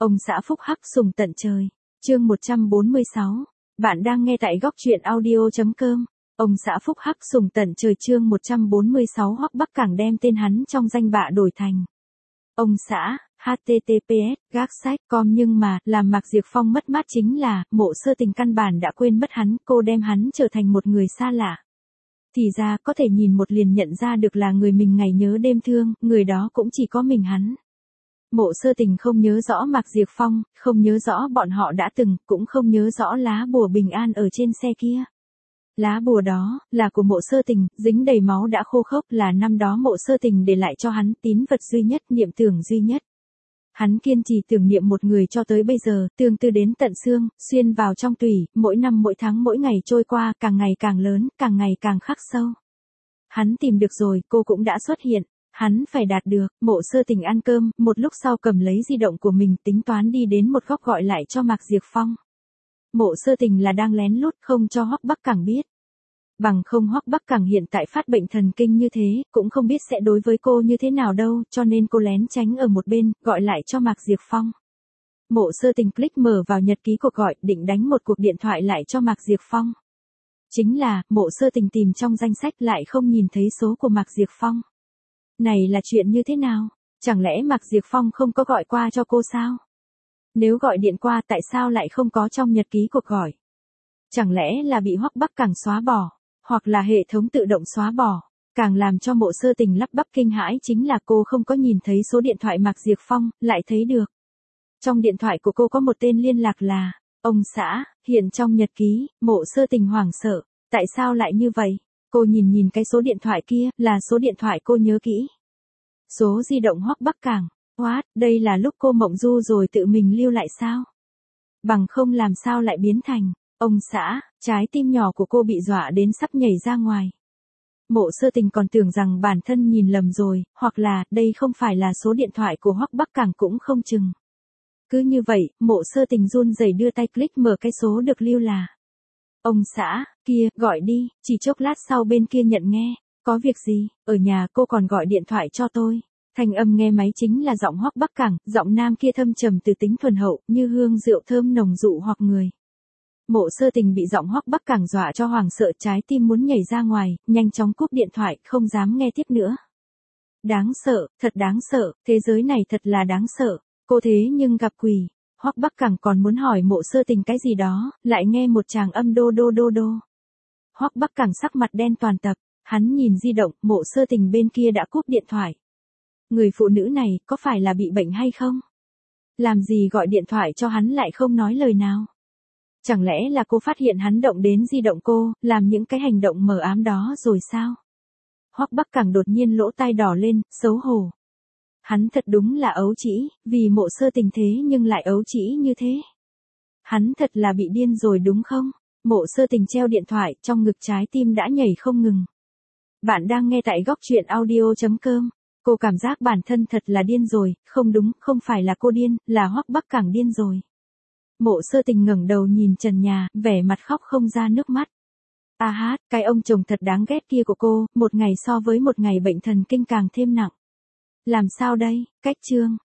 Ông xã phúc hắc sùng tận trời. Chương 146. Bạn đang nghe tại góc truyện audio.com. Ông xã phúc hắc sùng tận trời chương 146 Hoắc Bắc Cảng đem tên hắn trong danh bạ đổi thành. Ông xã, https, gác sách, com nhưng mà, làm Mạc Diệp Phong mất mát chính là, Mộ Sơ Tình căn bản đã quên mất hắn, cô đem hắn trở thành một người xa lạ. Thì ra có thể nhìn một liền nhận ra được là người mình ngày nhớ đêm thương, người đó cũng chỉ có mình hắn. Mộ Sơ Tình không nhớ rõ Mạc Diệp Phong, không nhớ rõ bọn họ đã từng, cũng không nhớ rõ lá bùa bình an ở trên xe kia. Lá bùa đó, là của Mộ Sơ Tình, dính đầy máu đã khô khốc là năm đó Mộ Sơ Tình để lại cho hắn tín vật duy nhất, niệm tưởng duy nhất. Hắn kiên trì tưởng niệm một người cho tới bây giờ, tương tư đến tận xương, xuyên vào trong tủy, mỗi năm mỗi tháng mỗi ngày trôi qua, càng ngày càng lớn, càng ngày càng khắc sâu. Hắn tìm được rồi, cô cũng đã xuất hiện. Hắn phải đạt được. Mộ Sơ Tình ăn cơm, một lúc sau cầm lấy di động của mình tính toán đi đến một góc gọi lại cho Mạc Diệp Phong. Mộ Sơ Tình là đang lén lút không cho Hoắc Bắc Cảng biết. Bằng không Hoắc Bắc Cảng hiện tại phát bệnh thần kinh như thế, cũng không biết sẽ đối với cô như thế nào đâu, cho nên cô lén tránh ở một bên, gọi lại cho Mạc Diệp Phong. Mộ Sơ Tình click mở vào nhật ký cuộc gọi, định đánh một cuộc điện thoại lại cho Mạc Diệp Phong. Chính là, Mộ Sơ Tình tìm trong danh sách lại không nhìn thấy số của Mạc Diệp Phong. Này là chuyện như thế nào? Chẳng lẽ Mạc Diệp Phong không có gọi qua cho cô sao? Nếu gọi điện qua tại sao lại không có trong nhật ký cuộc gọi? Chẳng lẽ là bị Hoắc Bắc Cảng xóa bỏ, hoặc là hệ thống tự động xóa bỏ? Càng làm cho Mộ Sơ Tình lắp bắp kinh hãi chính là cô không có nhìn thấy số điện thoại Mạc Diệp Phong, lại thấy được. Trong điện thoại của cô có một tên liên lạc là, ông xã, hiện trong nhật ký. Mộ Sơ Tình hoảng sợ, tại sao lại như vậy? Cô nhìn cái số điện thoại kia, là số điện thoại cô nhớ kỹ. Số di động Hoắc Bắc Cảng. What, đây là lúc cô mộng du rồi tự mình lưu lại sao? Bằng không làm sao lại biến thành, ông xã, trái tim nhỏ của cô bị dọa đến sắp nhảy ra ngoài. Mộ Sơ Tình còn tưởng rằng bản thân nhìn lầm rồi, hoặc là, đây không phải là số điện thoại của Hoắc Bắc Cảng cũng không chừng. Cứ như vậy, Mộ Sơ Tình run rẩy đưa tay click mở cái số được lưu là. Ông xã, kia, gọi đi, chỉ chốc lát sau bên kia nhận nghe, có việc gì, ở nhà cô còn gọi điện thoại cho tôi. Thanh âm nghe máy chính là giọng Hoắc Bắc Cảng, giọng nam kia thâm trầm từ tính thuần hậu, như hương rượu thơm nồng dụ hoặc người. Mộ Sơ Tình bị giọng Hoắc Bắc Cảng dọa cho hoảng sợ trái tim muốn nhảy ra ngoài, nhanh chóng cúp điện thoại, không dám nghe tiếp nữa. Đáng sợ, thật đáng sợ, thế giới này thật là đáng sợ, cô thế nhưng gặp quỷ. Hoắc Bắc Cảng còn muốn hỏi Mộ Sơ Tình cái gì đó, lại nghe một tràng âm đô đô đô đô. Hoắc Bắc Cảng sắc mặt đen toàn tập, hắn nhìn di động, Mộ Sơ Tình bên kia đã cúp điện thoại. Người phụ nữ này, có phải là bị bệnh hay không? Làm gì gọi điện thoại cho hắn lại không nói lời nào? Chẳng lẽ là cô phát hiện hắn động đến di động cô, làm những cái hành động mờ ám đó rồi sao? Hoắc Bắc Cảng đột nhiên lỗ tai đỏ lên, xấu hổ. Hắn thật đúng là ấu trĩ, vì Mộ Sơ Tình thế nhưng lại ấu trĩ như thế. Hắn thật là bị điên rồi đúng không? Mộ Sơ Tình treo điện thoại, trong ngực trái tim đã nhảy không ngừng. Bạn đang nghe tại góc truyện audio.com. Cô cảm giác bản thân thật là điên rồi, không đúng, không phải là cô điên, là Hoắc Bắc Cảng điên rồi. Mộ Sơ Tình ngẩng đầu nhìn trần nhà, vẻ mặt khóc không ra nước mắt. A hát, cái ông chồng thật đáng ghét kia của cô, một ngày so với một ngày bệnh thần kinh càng thêm nặng. Làm sao đây, cách chương.